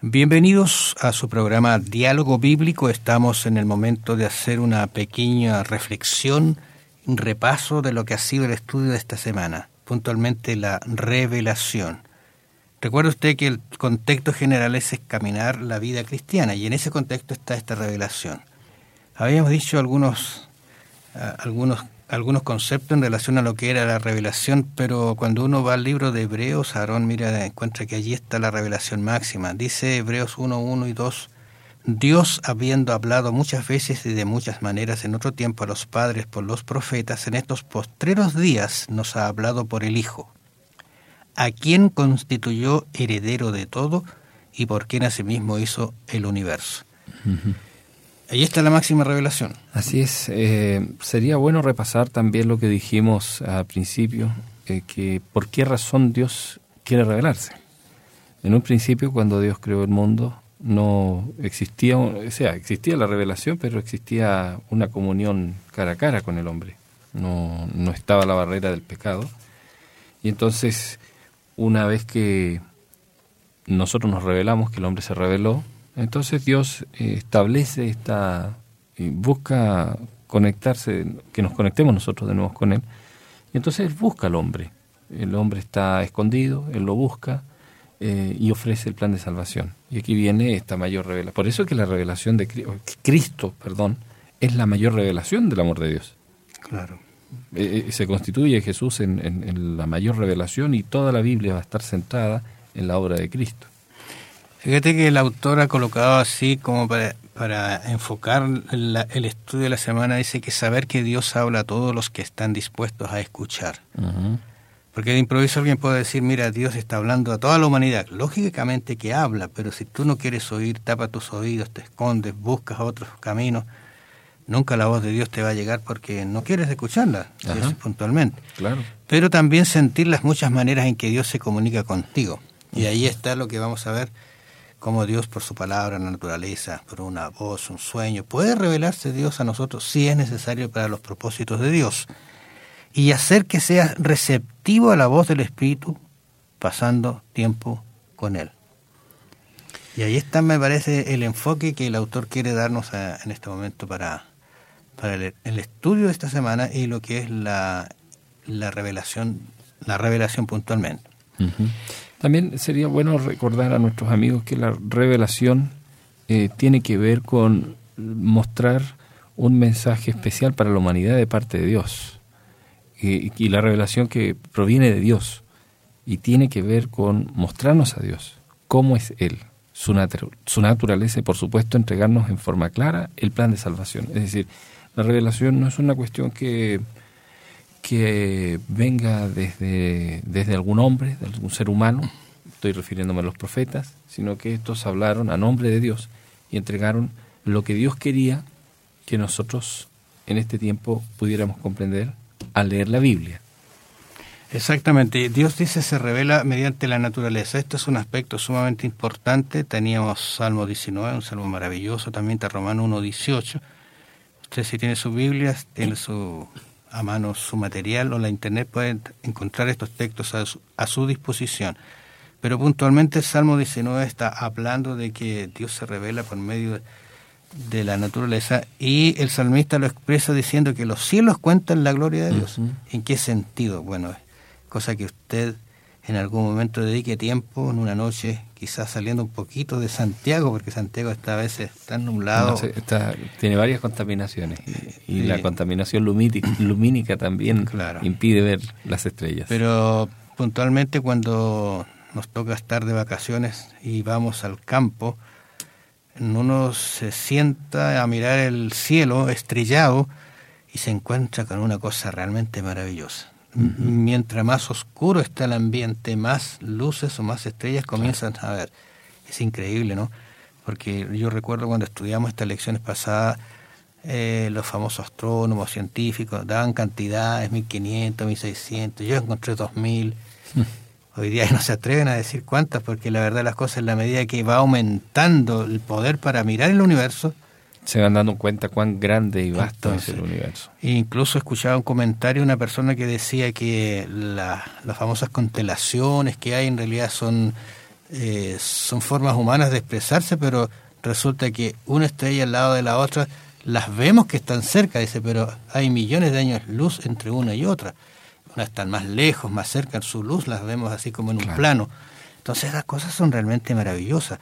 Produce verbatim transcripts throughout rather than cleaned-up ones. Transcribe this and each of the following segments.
Bienvenidos a su programa Diálogo Bíblico. Estamos en el momento de hacer una pequeña reflexión, un repaso de lo que ha sido el estudio de esta semana, puntualmente la revelación. Recuerde usted que el contexto general es examinar la vida cristiana y en ese contexto está esta revelación. Habíamos dicho algunos, uh, algunos, algunos conceptos en relación a lo que era la revelación, pero cuando uno va al libro de Hebreos, Aarón mira, encuentra que allí está la revelación máxima. Dice Hebreos uno, uno y dos, Dios, habiendo hablado muchas veces y de muchas maneras en otro tiempo a los padres por los profetas, en estos postreros días nos ha hablado por el Hijo, a quien constituyó heredero de todo y por quien asimismo hizo el universo. Uh-huh. Ahí está la máxima revelación. Así es. Eh, sería bueno repasar también lo que dijimos al principio, eh, que por qué razón Dios quiere revelarse. En un principio, cuando Dios creó el mundo, no existía, o sea, existía la revelación, pero existía una comunión cara a cara con el hombre. No, no estaba la barrera del pecado. Y entonces, una vez que nosotros nos revelamos, que el hombre se reveló, entonces Dios eh, establece esta, eh, busca conectarse, que nos conectemos nosotros de nuevo con Él, y entonces Él busca al hombre. El hombre está escondido, Él lo busca eh, y ofrece el plan de salvación. Y aquí viene esta mayor revelación. Por eso que la revelación de Cristo, perdón, es la mayor revelación del amor de Dios. Claro. Eh, se constituye Jesús en, en, en la mayor revelación y toda la Biblia va a estar centrada en la obra de Cristo. Fíjate que el autor ha colocado así como para, para enfocar la, el estudio de la semana, dice que saber que Dios habla a todos los que están dispuestos a escuchar. Uh-huh. Porque de improviso alguien puede decir, mira, Dios está hablando a toda la humanidad. Lógicamente que habla, pero si tú no quieres oír, tapa tus oídos, te escondes, buscas otros caminos, nunca la voz de Dios te va a llegar porque no quieres escucharla, uh-huh. puntualmente. Claro. Pero también sentir las muchas maneras en que Dios se comunica contigo. Y ahí está lo que vamos a ver, cómo Dios por su palabra, la naturaleza, por una voz, un sueño, puede revelarse Dios a nosotros si es necesario para los propósitos de Dios. Y hacer que seas receptivo a la voz del Espíritu, pasando tiempo con Él. Y ahí está, me parece, el enfoque que el autor quiere darnos a, en este momento para, para el, el estudio de esta semana y lo que es la, la revelación, la revelación puntualmente. Uh-huh. También sería bueno recordar a nuestros amigos que la revelación eh, tiene que ver con mostrar un mensaje especial para la humanidad de parte de Dios. Y, y la revelación que proviene de Dios y tiene que ver con mostrarnos a Dios, cómo es Él, su, natu- su naturaleza y, por supuesto, entregarnos en forma clara el plan de salvación. Es decir, la revelación no es una cuestión que... que venga desde, desde algún hombre, de algún ser humano, estoy refiriéndome a los profetas, sino que estos hablaron a nombre de Dios y entregaron lo que Dios quería que nosotros en este tiempo pudiéramos comprender al leer la Biblia. Exactamente, Dios dice se revela mediante la naturaleza. Esto es un aspecto sumamente importante. Teníamos Salmo diecinueve, un salmo maravilloso, también está Romano uno dieciocho. Usted si tiene su Biblia, tiene su... a mano su material o la internet, pueden encontrar estos textos a su, a su disposición. Pero puntualmente el Salmo diecinueve está hablando de que Dios se revela por medio de, de la naturaleza y el salmista lo expresa diciendo que los cielos cuentan la gloria de Dios. Uh-huh. ¿En qué sentido? Bueno, cosa que usted en algún momento dedique tiempo en una noche, quizás saliendo un poquito de Santiago, porque Santiago está a veces tan nublado. No sé, está, tiene varias contaminaciones y, y sí. La contaminación lumínica, lumínica también claro. impide ver las estrellas. Pero puntualmente cuando nos toca estar de vacaciones y vamos al campo, uno se sienta a mirar el cielo estrellado y se encuentra con una cosa realmente maravillosa. Uh-huh. Mientras más oscuro está el ambiente, más luces o más estrellas comienzan claro. a ver. Es increíble, ¿no? Porque yo recuerdo cuando estudiamos estas lecciones pasadas, eh, los famosos astrónomos, científicos, daban cantidades, mil quinientos, mil seiscientos, yo encontré dos mil. Hoy día no se atreven a decir cuántas, porque la verdad las cosas, en la medida que va aumentando el poder para mirar el universo, se van dando cuenta cuán grande y vasto Entonces, es el universo. Incluso escuchaba un comentario de una persona que decía que la, las famosas constelaciones que hay en realidad son eh, son formas humanas de expresarse, pero resulta que una estrella al lado de la otra, las vemos que están cerca, dice, pero hay millones de años luz entre una y otra. Unas están más lejos, más cerca, en su luz las vemos así como en un claro. plano. Entonces las cosas son realmente maravillosas.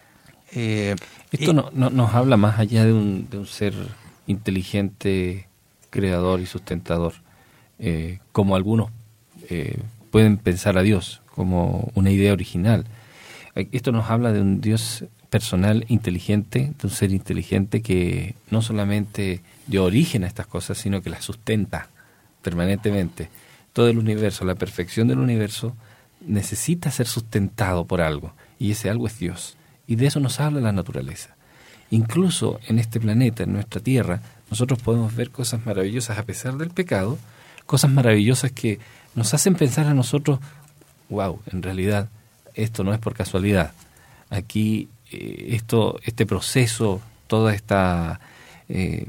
Eh, Esto y, no, no, nos habla más allá de un, de un ser inteligente, creador y sustentador, eh, como algunos eh, pueden pensar a Dios, como una idea original. Esto nos habla de un Dios personal, inteligente, de un ser inteligente que no solamente dio origen a estas cosas, sino que las sustenta permanentemente. Todo el universo, la perfección del universo, necesita ser sustentado por algo, y ese algo es Dios. Y de eso nos habla la naturaleza. Incluso en este planeta, en nuestra Tierra, nosotros podemos ver cosas maravillosas a pesar del pecado, cosas maravillosas que nos hacen pensar a nosotros, wow, en realidad esto no es por casualidad. Aquí eh, esto, este proceso, toda esta, eh,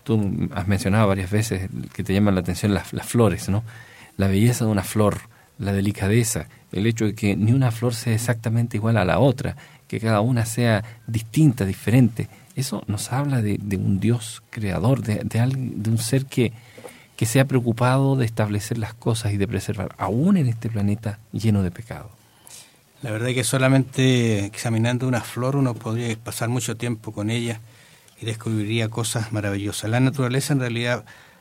tú has mencionado varias veces que te llaman la atención las, las flores, ¿no? La belleza de una flor, la delicadeza, el hecho de que ni una flor sea exactamente igual a la otra, que cada una sea distinta, diferente. Eso nos habla de, de un Dios creador, de, de, alguien, de un ser que, que se ha preocupado de establecer las cosas y de preservar, aún en este planeta lleno de pecado. La verdad es que solamente examinando una flor uno podría pasar mucho tiempo con ella y descubriría cosas maravillosas. La naturaleza, en realidad,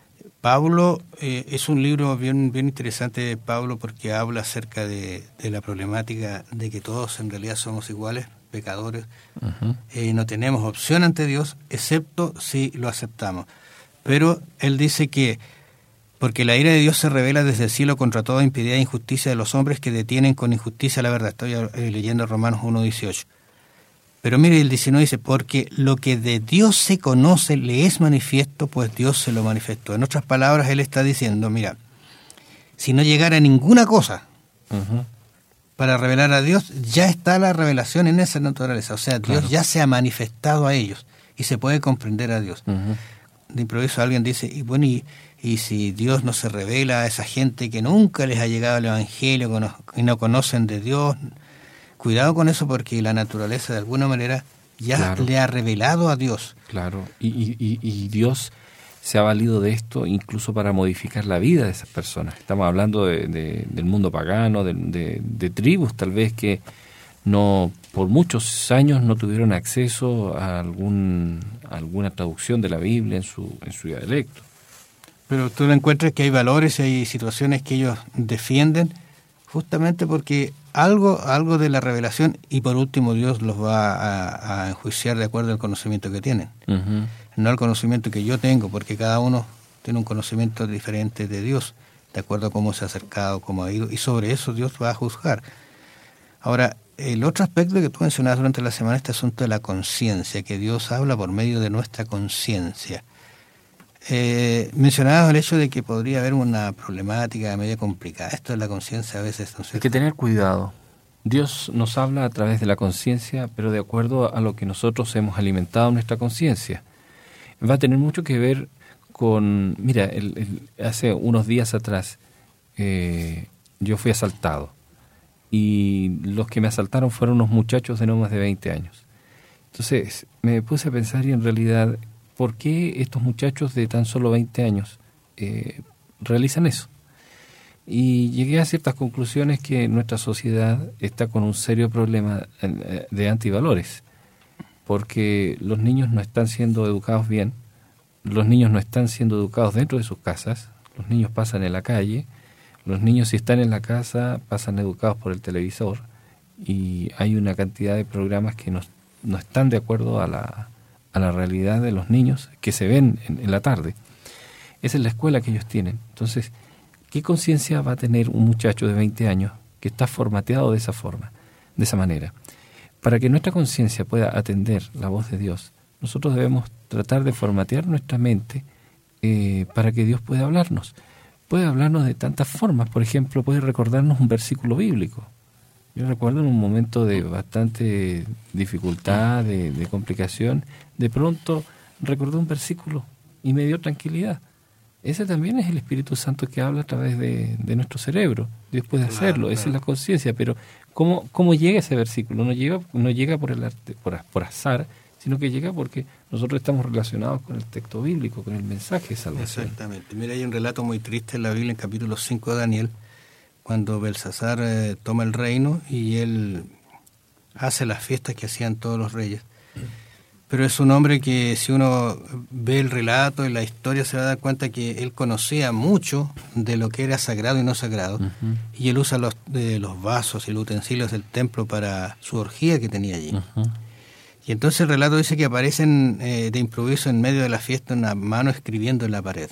Pablo, eh, es un libro bien, bien interesante de Pablo, porque habla acerca de, de la problemática de que todos en realidad somos iguales, pecadores. Uh-huh. Eh, no tenemos opción ante Dios, excepto si lo aceptamos. Pero él dice que porque la ira de Dios se revela desde el cielo contra toda impiedad e injusticia de los hombres que detienen con injusticia la verdad. Estoy eh, leyendo Romanos uno dieciocho. Pero mire, el diecinueve dice, porque lo que de Dios se conoce le es manifiesto, pues Dios se lo manifestó. En otras palabras, él está diciendo, mira, si no llegara ninguna cosa uh-huh. para revelar a Dios, ya está la revelación en esa naturaleza. O sea, Dios claro. ya se ha manifestado a ellos y se puede comprender a Dios. Uh-huh. De improviso alguien dice, y bueno, y, y si Dios no se revela a esa gente que nunca les ha llegado el Evangelio y no conocen de Dios, cuidado con eso, porque la naturaleza de alguna manera ya claro. le ha revelado a Dios. Claro, y, y, y Dios se ha valido de esto incluso para modificar la vida de esas personas. Estamos hablando de, de, del mundo pagano, de, de, de tribus tal vez que no por muchos años no tuvieron acceso a algún a alguna traducción de la Biblia en su en su dialecto. Pero tú encuentras que hay valores y hay situaciones que ellos defienden justamente porque algo algo de la revelación, y por último Dios los va a, a enjuiciar de acuerdo al conocimiento que tienen. Uh-huh. No al conocimiento que yo tengo, porque cada uno tiene un conocimiento diferente de Dios, de acuerdo a cómo se ha acercado, cómo ha ido, y sobre eso Dios va a juzgar. Ahora, el otro aspecto que tú mencionabas durante la semana, este asunto de la conciencia, que Dios habla por medio de nuestra conciencia. Eh, mencionabas el hecho de que podría haber una problemática media complicada. Esto de la conciencia a veces... ¿no? Hay que tener cuidado. Dios nos habla a través de la conciencia, pero de acuerdo a lo que nosotros hemos alimentado nuestra conciencia. Va a tener mucho que ver con... Mira, el, el, hace unos días atrás eh, yo fui asaltado. Y los que me asaltaron fueron unos muchachos de no más de veinte años. Entonces me puse a pensar y en realidad, ¿por qué estos muchachos de tan solo veinte años eh, realizan eso? Y llegué a ciertas conclusiones que nuestra sociedad está con un serio problema de antivalores, porque los niños no están siendo educados bien, los niños no están siendo educados dentro de sus casas, los niños pasan en la calle, los niños si están en la casa pasan educados por el televisor y hay una cantidad de programas que no, no están de acuerdo a la, a la realidad de los niños que se ven en, en la tarde. Esa es la escuela que ellos tienen. Entonces, ¿qué conciencia va a tener un muchacho de veinte años que está formateado de esa forma, de esa manera? Para que nuestra conciencia pueda atender la voz de Dios, nosotros debemos tratar de formatear nuestra mente eh, para que Dios pueda hablarnos. Puede hablarnos de tantas formas. Por ejemplo, puede recordarnos un versículo bíblico. Yo recuerdo en un momento de bastante dificultad, de, de complicación, de pronto recordé un versículo y me dio tranquilidad. ese también es el Espíritu Santo que habla a través de, de nuestro cerebro. Dios puede Claro, hacerlo, claro. esa es la conciencia, pero ¿cómo, cómo llega ese versículo? No llega, no llega por el arte, por, por azar, sino que llega porque nosotros estamos relacionados con el texto bíblico, con el mensaje de salvación. Exactamente. Mira, hay un relato muy triste en la Biblia, en capítulo cinco de Daniel, cuando Belsasar eh, toma el reino y él hace las fiestas que hacían todos los reyes. Pero es un hombre que, si uno ve el relato y la historia, se va a dar cuenta que él conocía mucho de lo que era sagrado y no sagrado. Uh-huh. Y él usa los, de los vasos y los utensilios del templo para su orgía que tenía allí. Uh-huh. Y entonces el relato dice que aparecen eh, de improviso en medio de la fiesta una mano escribiendo en la pared.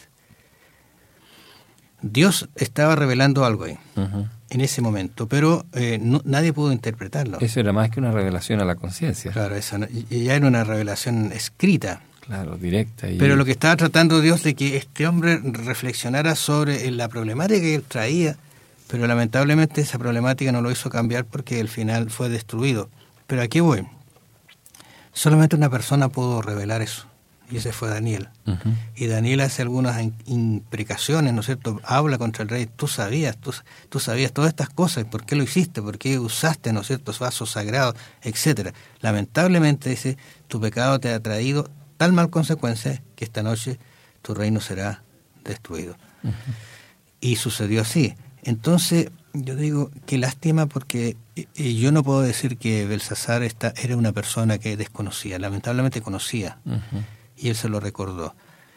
Dios estaba revelando algo ahí, uh-huh. en ese momento, pero eh, no, nadie pudo interpretarlo. Eso era más que una revelación a la conciencia. Claro, eso no, ya era una revelación escrita. Claro, directa. Y... Pero lo que estaba tratando Dios de que este hombre reflexionara sobre la problemática que él traía, pero lamentablemente esa problemática no lo hizo cambiar porque al final fue destruido. Pero aquí voy. Solamente una persona pudo revelar eso. Y ese fue Daniel. Uh-huh. Y Daniel hace algunas imprecaciones, ¿no es cierto? Habla contra el rey. Tú sabías, tú, tú sabías todas estas cosas. ¿Por qué lo hiciste? ¿Por qué usaste, ¿no es cierto?, vasos sagrados, etcétera? Lamentablemente, dice, tu pecado te ha traído tal mal consecuencia que esta noche tu reino será destruido. Uh-huh. Y sucedió así. Entonces, yo digo, qué lástima, porque eh, yo no puedo decir que Belsasar esta, era una persona que desconocía. Lamentablemente conocía. Uh-huh. Y él se lo recordó.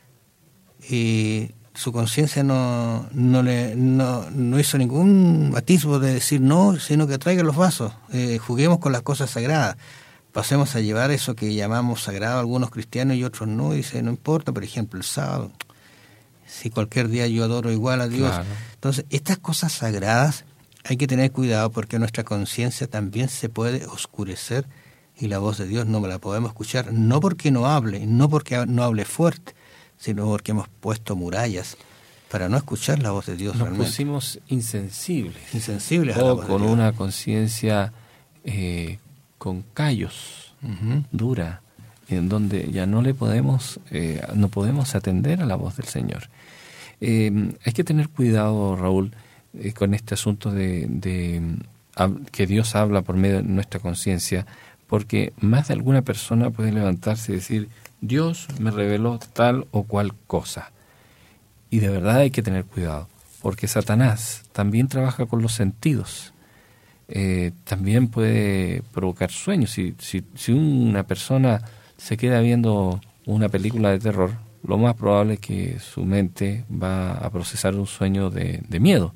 Y su conciencia no, no, le, no, no hizo ningún atisbo de decir no, sino que traigan los vasos, eh, juguemos con las cosas sagradas, pasemos a llevar eso que llamamos sagrado, algunos cristianos y otros no, y dice, no importa, por ejemplo, el sábado, si cualquier día yo adoro igual a Dios. Claro. Entonces, estas cosas sagradas hay que tener cuidado, porque nuestra conciencia también se puede oscurecer y la voz de Dios no la podemos escuchar, no porque no hable, no porque no hable fuerte, sino porque hemos puesto murallas para no escuchar la voz de Dios. Nos realmente. pusimos insensibles. Insensibles o a la voz con de Dios. Una conciencia eh, con callos, uh-huh. dura, en donde ya no le podemos, eh, no podemos atender a la voz del Señor. Eh, hay que tener cuidado, Raúl, eh, con este asunto de, de hab, que Dios habla por medio de nuestra conciencia, porque más de alguna persona puede levantarse y decir, Dios me reveló tal o cual cosa. Y de verdad hay que tener cuidado, porque Satanás también trabaja con los sentidos. Eh, también puede provocar sueños. Si, si, si una persona se queda viendo una película de terror, lo más probable es que su mente va a procesar un sueño de, de miedo.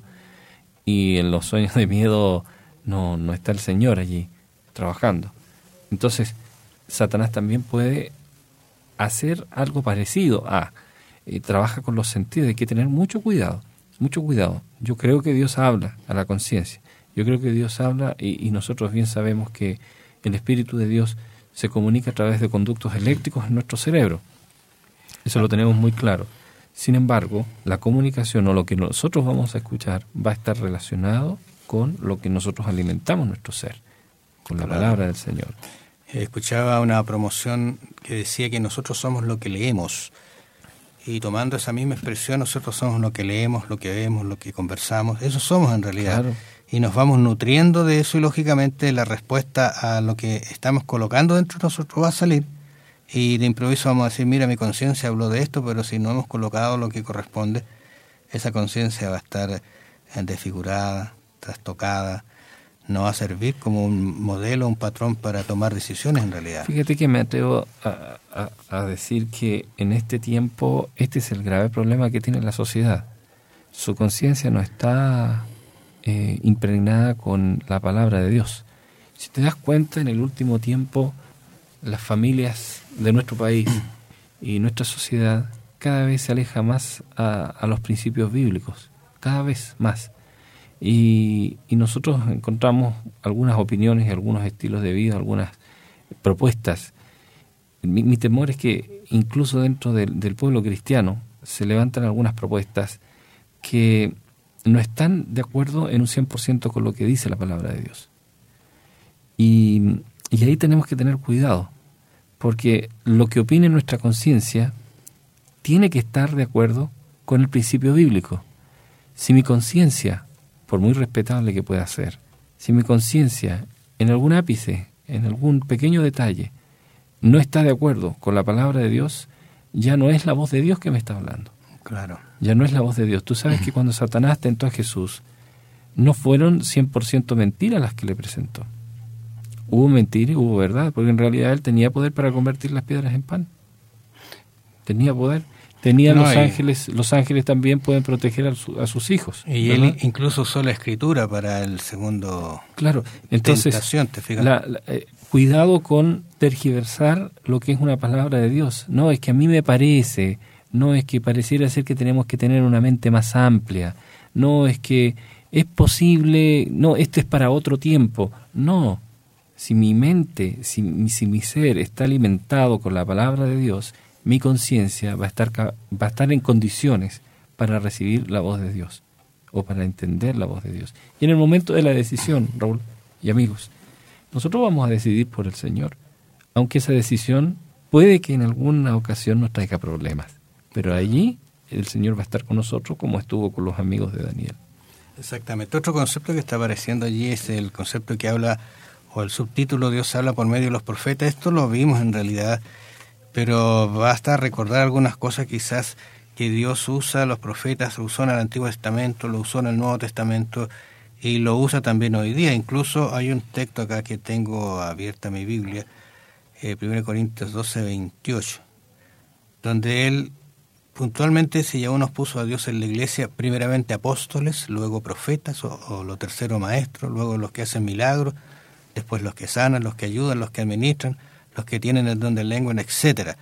Y en los sueños de miedo no, no está el Señor allí trabajando. Entonces, Satanás también puede hacer algo parecido a, eh, trabaja con los sentidos. Hay que tener mucho cuidado, mucho cuidado. Yo creo que Dios habla a la conciencia. Yo creo que Dios habla y, y nosotros bien sabemos que el Espíritu de Dios se comunica a través de conductos eléctricos en nuestro cerebro. Eso lo tenemos muy claro. Sin embargo, la comunicación o lo que nosotros vamos a escuchar va a estar relacionado con lo que nosotros alimentamos nuestro ser, con la palabra del Señor. Escuchaba una promoción que decía que nosotros somos lo que leemos, y tomando esa misma expresión, nosotros somos lo que leemos, lo que vemos, lo que conversamos, eso somos en realidad. Claro. Y nos vamos nutriendo de eso, y lógicamente la respuesta a lo que estamos colocando dentro de nosotros va a salir, y de improviso vamos a decir, mira, mi conciencia habló de esto, pero si no hemos colocado lo que corresponde, esa conciencia va a estar desfigurada, trastocada, no va a servir como un modelo, un patrón para tomar decisiones en realidad. Fíjate que me atrevo a, a, a decir que en este tiempo este es el grave problema que tiene la sociedad. Su conciencia no está eh, impregnada con la palabra de Dios. Si te das cuenta, en el último tiempo las familias de nuestro país y nuestra sociedad cada vez se aleja más a, a los principios bíblicos, cada vez más. Y, y nosotros encontramos algunas opiniones y algunos estilos de vida, algunas propuestas. Mi, mi temor es que incluso dentro del, del pueblo cristiano se levantan algunas propuestas que no están de acuerdo en un cien por ciento con lo que dice la palabra de Dios. Y, y ahí tenemos que tener cuidado, porque lo que opine nuestra conciencia tiene que estar de acuerdo con el principio bíblico. Si mi conciencia, por muy respetable que pueda ser, si mi conciencia en algún ápice, en algún pequeño detalle, no está de acuerdo con la palabra de Dios, ya no es la voz de Dios que me está hablando. Claro. Ya no es la voz de Dios. Tú sabes que cuando Satanás tentó a Jesús, no fueron cien por ciento mentiras las que le presentó. Hubo mentira y hubo verdad, porque en realidad él tenía poder para convertir las piedras en pan. Tenía poder. Tenía no, los y, ángeles, los ángeles también pueden proteger a, su, a sus hijos. Y ¿verdad? Él incluso usó la escritura para el segundo. Claro, entonces, tentación, ¿te fijas? La, la, eh, cuidado con tergiversar lo que es una palabra de Dios. No, es que a mí me parece, no es que pareciera ser que tenemos que tener una mente más amplia, no es que es posible, no, esto es para otro tiempo. No, si mi mente, si, si mi ser está alimentado con la palabra de Dios, mi conciencia va a estar va a estar en condiciones para recibir la voz de Dios o para entender la voz de Dios. Y en el momento de la decisión, Raúl y amigos, nosotros vamos a decidir por el Señor, aunque esa decisión puede que en alguna ocasión nos traiga problemas, pero allí el Señor va a estar con nosotros como estuvo con los amigos de Daniel. Exactamente. Otro concepto que está apareciendo allí es el concepto que habla, o el subtítulo Dios habla por medio de los profetas. Esto lo vimos en realidad, pero basta recordar algunas cosas quizás que Dios usa, los profetas lo usó en el Antiguo Testamento, lo usó en el Nuevo Testamento y lo usa también hoy día. Incluso hay un texto acá que tengo abierta mi Biblia, eh, primera Corintios doce, veintiocho, donde él puntualmente si ya uno puso a Dios en la iglesia, primeramente apóstoles, luego profetas, o, o lo tercero maestros, luego los que hacen milagros, después los que sanan, los que ayudan, los que administran, los que tienen el don de lengua, etcétera.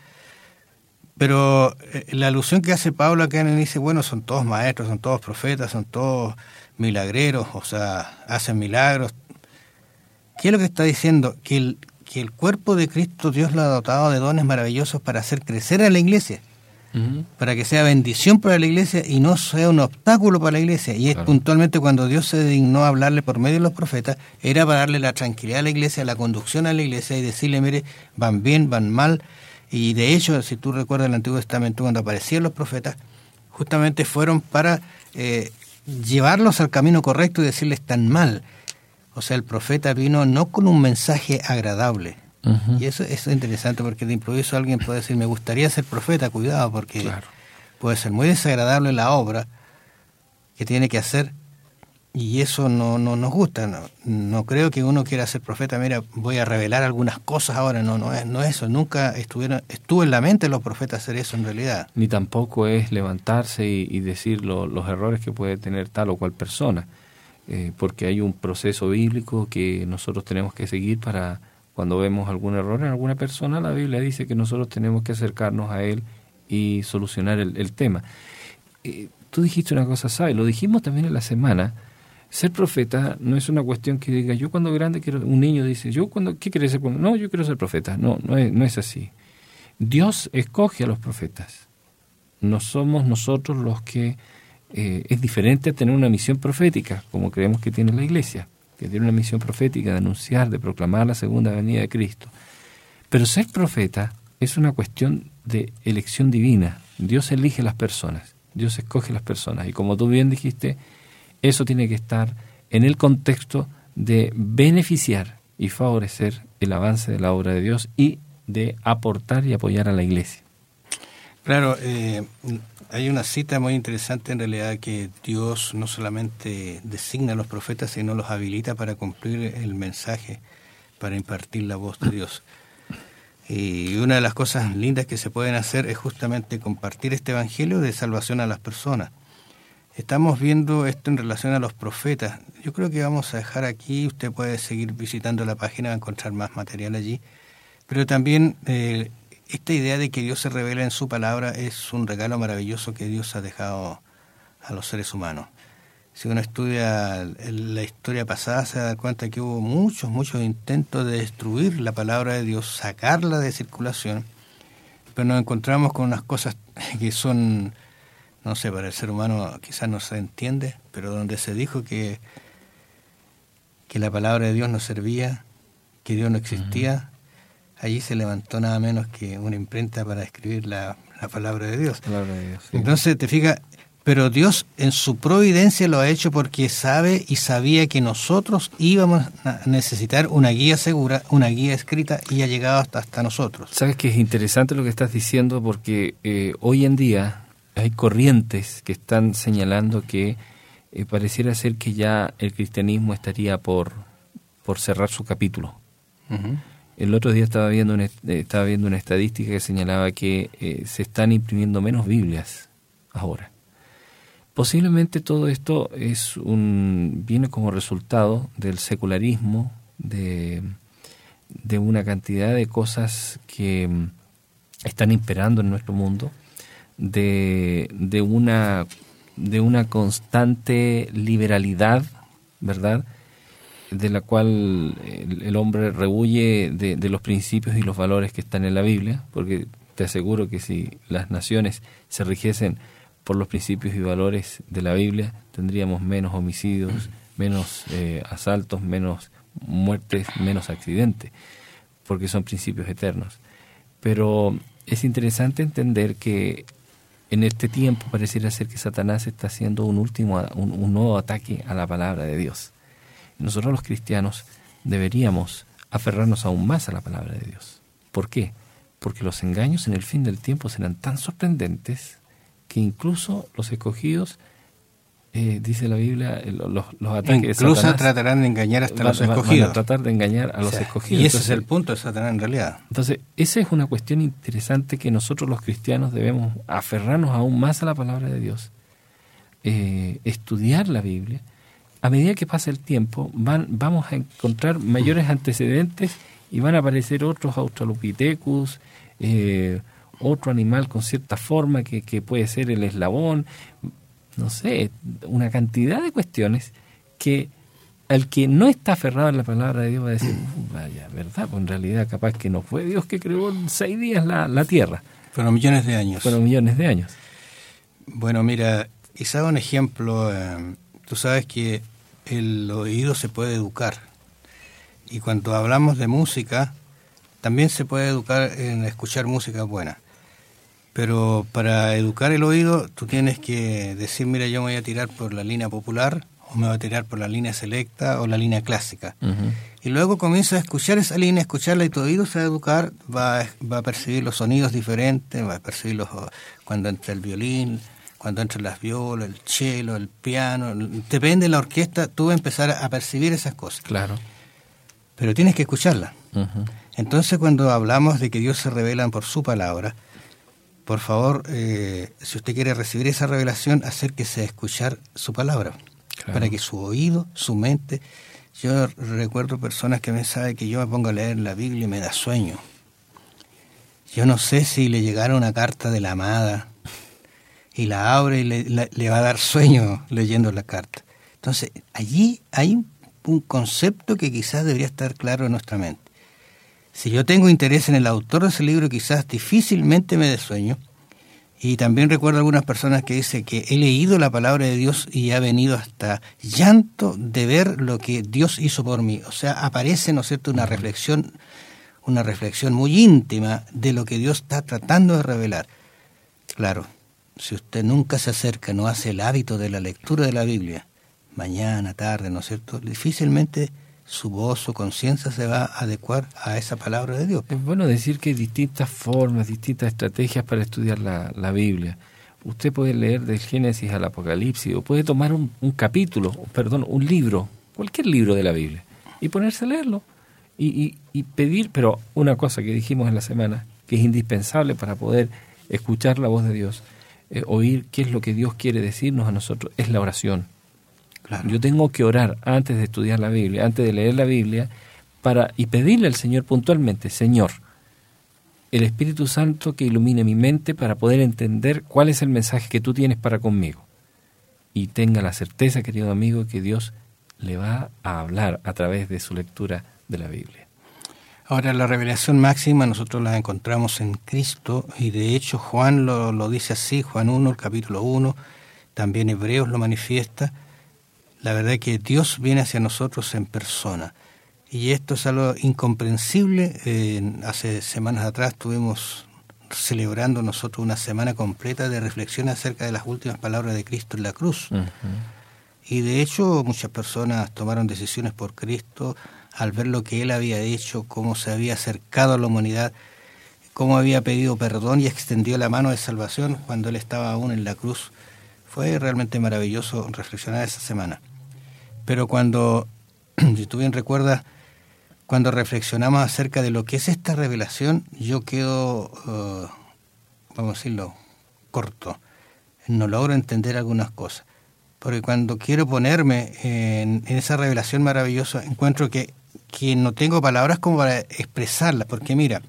Pero eh, la alusión que hace Pablo acá en el dice, bueno, son todos maestros, son todos profetas, son todos milagreros, o sea, hacen milagros. ¿Qué es lo que está diciendo? Que el, que el cuerpo de Cristo Dios lo ha dotado de dones maravillosos para hacer crecer a la iglesia, uh-huh. para que sea bendición para la iglesia y no sea un obstáculo para la iglesia. Y es claro. puntualmente cuando Dios se dignó a hablarle por medio de los profetas, era para darle la tranquilidad a la iglesia, la conducción a la iglesia y decirle, mire, van bien, van mal. Y de hecho, si tú recuerdas el Antiguo Testamento, cuando aparecían los profetas, justamente fueron para eh, llevarlos al camino correcto y decirles están mal. O sea, el profeta vino no con un mensaje agradable. Uh-huh. Y eso, eso es interesante porque de improviso alguien puede decir, me gustaría ser profeta, cuidado, porque claro. puede ser muy desagradable la obra que tiene que hacer y eso no, no nos gusta. No, no creo que uno quiera ser profeta, mira, voy a revelar algunas cosas ahora, no, no es, no es eso. Nunca estuvieron, estuvo en la mente de los profetas hacer eso en realidad. Ni tampoco es levantarse y, y decir lo, los errores que puede tener tal o cual persona, eh, porque hay un proceso bíblico que nosotros tenemos que seguir para... Cuando vemos algún error en alguna persona, la Biblia dice que nosotros tenemos que acercarnos a él y solucionar el, el tema. Eh, tú dijiste una cosa, ¿sabes? Lo dijimos también en la semana. Ser profeta no es una cuestión que diga, yo cuando grande quiero... Un niño dice, yo cuando ¿qué quieres ser? No, yo quiero ser profeta. No, no es, no es así. Dios escoge a los profetas. No somos nosotros los que... Eh, es diferente a tener una misión profética, como creemos que tiene la Iglesia, que tiene una misión profética de anunciar, de proclamar la segunda venida de Cristo. Pero ser profeta es una cuestión de elección divina. Dios elige las personas, Dios escoge las personas. Y como tú bien dijiste, eso tiene que estar en el contexto de beneficiar y favorecer el avance de la obra de Dios y de aportar y apoyar a la iglesia. Claro, eh, hay una cita muy interesante en realidad que Dios no solamente designa a los profetas, sino los habilita para cumplir el mensaje, para impartir la voz de Dios. Y una de las cosas lindas que se pueden hacer es justamente compartir este evangelio de salvación a las personas. Estamos viendo esto en relación a los profetas. Yo creo que vamos a dejar aquí, usted puede seguir visitando la página, va a encontrar más material allí, pero también... Eh, Esta idea de que Dios se revela en su palabra es un regalo maravilloso que Dios ha dejado a los seres humanos. Si uno estudia la historia pasada, se da cuenta que hubo muchos, muchos intentos de destruir la palabra de Dios, sacarla de circulación, pero nos encontramos con unas cosas que son, no sé, para el ser humano quizás no se entiende, pero donde se dijo que, que la palabra de Dios no servía, que Dios no existía, uh-huh. allí se levantó nada menos que una imprenta para escribir la, la palabra de Dios. Palabra de Dios, sí. Entonces, te fijas, pero Dios en su providencia lo ha hecho porque sabe y sabía que nosotros íbamos a necesitar una guía segura, una guía escrita, y ha llegado hasta, hasta nosotros. Sabes que es interesante lo que estás diciendo, porque eh, hoy en día hay corrientes que están señalando que eh, pareciera ser que ya el cristianismo estaría por, por cerrar su capítulo. Uh-huh. El otro día estaba viendo una, estaba viendo una estadística que señalaba que eh, se están imprimiendo menos Biblias ahora. Posiblemente todo esto es un viene como resultado del secularismo, de, de una cantidad de cosas que están imperando en nuestro mundo, de, de una de una constante liberalidad, ¿verdad?, de la cual el, el hombre rehuye de, de los principios y los valores que están en la Biblia, porque te aseguro que si las naciones se rigiesen por los principios y valores de la Biblia, tendríamos menos homicidios, menos eh, asaltos, menos muertes, menos accidentes, porque son principios eternos. Pero es interesante entender que en este tiempo pareciera ser que Satanás está haciendo un último, un, un nuevo ataque a la palabra de Dios. Nosotros los cristianos deberíamos aferrarnos aún más a la palabra de Dios. ¿Por qué? Porque los engaños en el fin del tiempo serán tan sorprendentes que incluso los escogidos, eh, dice la Biblia, los, los ataques de Satanás... Incluso tratarán de engañar hasta van, los escogidos. Van a tratar de engañar a los o sea, escogidos. Y ese entonces, es el punto de Satanás en realidad. Entonces, esa es una cuestión interesante que nosotros los cristianos debemos aferrarnos aún más a la palabra de Dios, eh, estudiar la Biblia. A medida que pasa el tiempo, van, vamos a encontrar mayores antecedentes y van a aparecer otros Australopithecus, eh, otro animal con cierta forma que, que puede ser el eslabón, no sé, una cantidad de cuestiones que al que no está aferrado en la palabra de Dios va a decir, uh, vaya, ¿verdad? Pues en realidad capaz que no fue Dios que creó en seis días la, la tierra. Fueron millones de años. Fueron millones de años. Bueno, mira, quizá un ejemplo, eh, tú sabes que el oído se puede educar, y cuando hablamos de música, también se puede educar en escuchar música buena. Pero para educar el oído, tú tienes que decir, mira, yo me voy a tirar por la línea popular, o me voy a tirar por la línea selecta, o la línea clásica. Uh-huh. Y luego comienzas a escuchar esa línea, escucharla, y tu oído se va a educar, va a, va a percibir los sonidos diferentes, va a percibir los, cuando entra el violín, cuando entran las violas, el cello, el piano, depende de la orquesta, tú vas a empezar a percibir esas cosas. Claro. Pero tienes que escucharla. Uh-huh. Entonces, cuando hablamos de que Dios se revela por su palabra, por favor, eh, si usted quiere recibir esa revelación, acérquese a escuchar su palabra, claro, para que su oído, su mente... Yo recuerdo personas que me saben que yo me pongo a leer la Biblia y me da sueño. Yo no sé si le llegara una carta de la amada y la abre y le, la, le va a dar sueño leyendo la carta. Entonces, allí hay un, un concepto que quizás debería estar claro en nuestra mente. Si yo tengo interés en el autor de ese libro, quizás difícilmente me dé sueño. Y también recuerdo algunas personas que dicen que he leído la palabra de Dios y ha venido hasta llanto de ver lo que Dios hizo por mí. O sea, aparece, ¿no es cierto?, una reflexión, una reflexión muy íntima de lo que Dios está tratando de revelar. Claro, si usted nunca se acerca, no hace el hábito de la lectura de la Biblia, mañana, tarde, ¿no es cierto?, difícilmente su voz, su conciencia se va a adecuar a esa palabra de Dios. Es bueno decir que hay distintas formas, distintas estrategias para estudiar la, la Biblia. Usted puede leer del Génesis al Apocalipsis, o puede tomar un, un capítulo, perdón, un libro, cualquier libro de la Biblia, y ponerse a leerlo, y, y, y pedir, pero una cosa que dijimos en la semana, que es indispensable para poder escuchar la voz de Dios, eh, oír qué es lo que Dios quiere decirnos a nosotros, es la oración. Claro. Yo tengo que orar antes de estudiar la Biblia, antes de leer la Biblia, para y pedirle al Señor puntualmente, Señor, el Espíritu Santo que ilumine mi mente para poder entender cuál es el mensaje que tú tienes para conmigo. Y tenga la certeza, querido amigo, que Dios le va a hablar a través de su lectura de la Biblia. Ahora, la revelación máxima nosotros la encontramos en Cristo, y de hecho Juan lo, lo dice así, Juan uno, el capítulo uno, también Hebreos lo manifiesta. La verdad es que Dios viene hacia nosotros en persona. Y esto es algo incomprensible. Eh, hace semanas atrás estuvimos celebrando nosotros una semana completa de reflexión acerca de las últimas palabras de Cristo en la cruz. Uh-huh. Y de hecho muchas personas tomaron decisiones por Cristo al ver lo que Él había hecho, cómo se había acercado a la humanidad, cómo había pedido perdón y extendió la mano de salvación cuando Él estaba aún en la cruz. Fue realmente maravilloso reflexionar esa semana. Pero cuando, si tú bien recuerdas, cuando reflexionamos acerca de lo que es esta revelación, yo quedo, uh, vamos a decirlo, corto. No logro entender algunas cosas. Porque cuando quiero ponerme en, en esa revelación maravillosa, encuentro que, que no tengo palabras como para expresarla. Porque mira,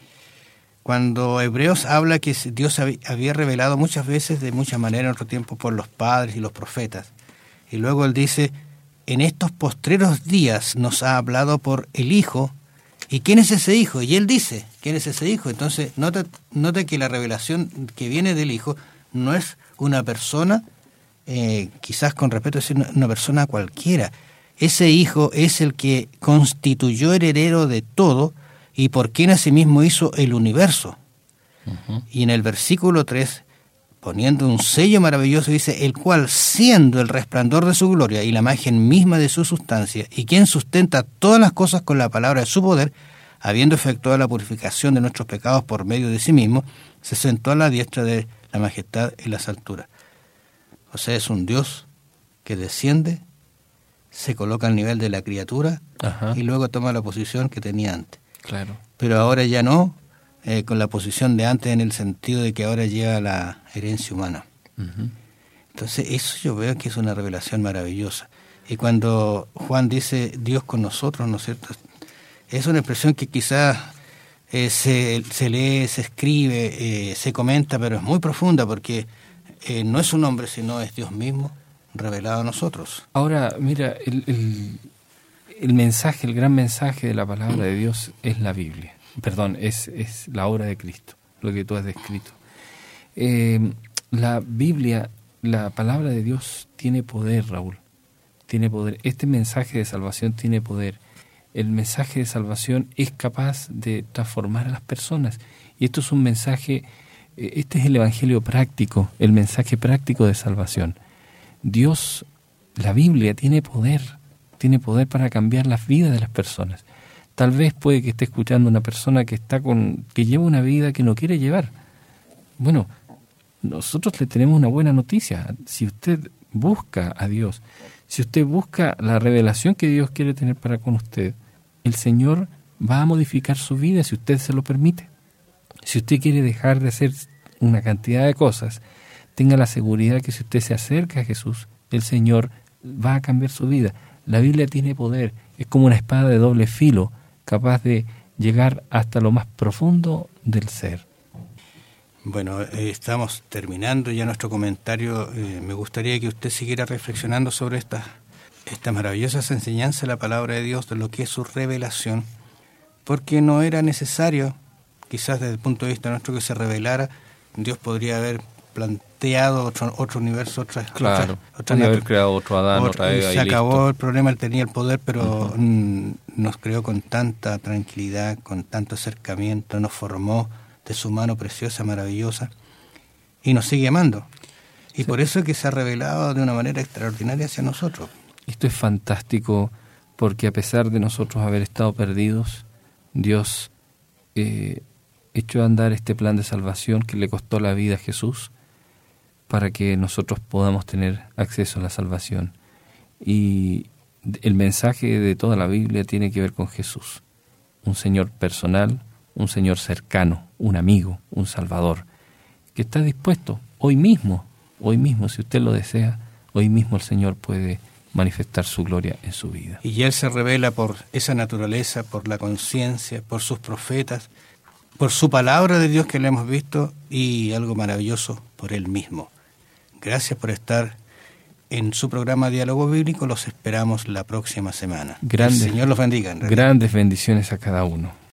cuando Hebreos habla que Dios había revelado muchas veces, de muchas maneras en otro tiempo, por los padres y los profetas. Y luego Él dice, en estos postreros días nos ha hablado por el Hijo. ¿Y quién es ese Hijo? Y Él dice, ¿quién es ese Hijo? Entonces, nota, nota que la revelación que viene del Hijo no es una persona, eh, quizás con respeto decir una persona cualquiera. Ese Hijo es el que constituyó heredero de todo y por quien asimismo hizo el universo. Uh-huh. Y en el versículo tres, poniendo un sello maravilloso, dice, el cual, siendo el resplandor de su gloria y la imagen misma de su sustancia, y quien sustenta todas las cosas con la palabra de su poder, habiendo efectuado la purificación de nuestros pecados por medio de sí mismo, se sentó a la diestra de la majestad en las alturas. O sea, es un Dios que desciende, se coloca al nivel de la criatura, ajá, y luego toma la posición que tenía antes. Claro. Pero ahora ya no, Eh, con la posición de antes en el sentido de que ahora lleva la herencia humana. Uh-huh. Entonces eso yo veo que es una revelación maravillosa. Y cuando Juan dice Dios con nosotros, ¿no es cierto? Es una expresión que quizás eh, se, se lee, se escribe, eh, se comenta, pero es muy profunda porque eh, no es un hombre, sino es Dios mismo revelado a nosotros. Ahora, mira, el, el, el mensaje, el gran mensaje de la palabra de Dios es la Biblia. Perdón, es, es la obra de Cristo, lo que tú has descrito. Eh, la Biblia, la palabra de Dios tiene poder, Raúl, tiene poder. Este mensaje de salvación tiene poder. El mensaje de salvación es capaz de transformar a las personas. Y esto es un mensaje, este es el evangelio práctico, el mensaje práctico de salvación. Dios, la Biblia tiene poder, tiene poder para cambiar las vidas de las personas. Tal vez puede que esté escuchando una persona que está con, que lleva una vida que no quiere llevar. Bueno, nosotros le tenemos una buena noticia. Si usted busca a Dios, si usted busca la revelación que Dios quiere tener para con usted, el Señor va a modificar su vida si usted se lo permite. Si usted quiere dejar de hacer una cantidad de cosas, tenga la seguridad que si usted se acerca a Jesús, el Señor va a cambiar su vida. La Biblia tiene poder, es como una espada de doble filo, capaz de llegar hasta lo más profundo del ser. Bueno, eh, estamos terminando ya nuestro comentario. Eh, me gustaría que usted siguiera reflexionando sobre estas esta maravillosas enseñanzas de la palabra de Dios, de lo que es su revelación, porque no era necesario, quizás desde el punto de vista nuestro, que se revelara. Dios podría haber planteado otro, otro universo, otra, claro, otra, otra podría haber creado otro Adán, otra, otra Eva, se y acabó listo. El problema, él tenía el poder, pero uh-huh. mm, nos creó con tanta tranquilidad, con tanto acercamiento, nos formó de su mano preciosa, maravillosa, y nos sigue amando. Y sí, por eso es que se ha revelado de una manera extraordinaria hacia nosotros. Esto es fantástico, porque a pesar de nosotros haber estado perdidos, Dios eh, echó a andar este plan de salvación que le costó la vida a Jesús, para que nosotros podamos tener acceso a la salvación. Y el mensaje de toda la Biblia tiene que ver con Jesús, un Señor personal, un Señor cercano, un amigo, un Salvador, que está dispuesto hoy mismo, hoy mismo, si usted lo desea, hoy mismo el Señor puede manifestar su gloria en su vida. Y Él se revela por esa naturaleza, por la conciencia, por sus profetas, por su palabra de Dios que le hemos visto, y algo maravilloso, por Él mismo. Gracias por estar en su programa Diálogo Bíblico. Los esperamos la próxima semana. Grandes, el Señor los bendiga. Grandes bendiciones a cada uno.